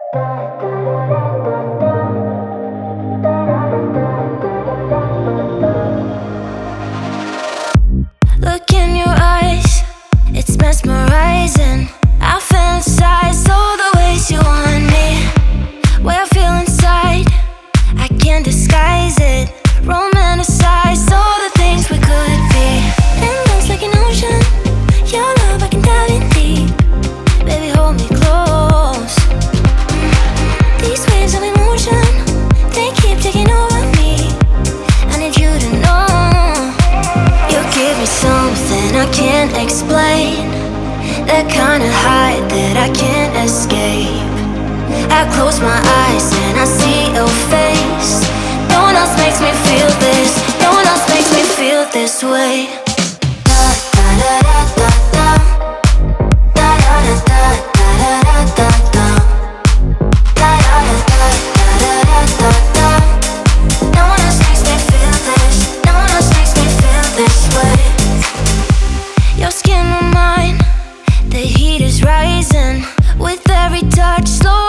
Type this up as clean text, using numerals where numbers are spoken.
Look in your eyes, it's mesmerizing. I fantasize all the ways you want me. Where I feel inside, I can't disguise it. Romanticize all the things we could be. And that's like an ocean. Your love, I can dive in deep. Baby, hold me close. These waves of emotion, they keep taking over me. I need you to know. You give me something I can't explain. That kind of high that I can't escape. I close my eyes and I see your face. No one else makes me feel this. No one else makes me feel this way. Da da da da da da. Da da da da da da da da. Da da da da da da da da. No one else makes me feel this. No one else makes me feel this way. Your skin on mine, the heat is rising with every touch. Slow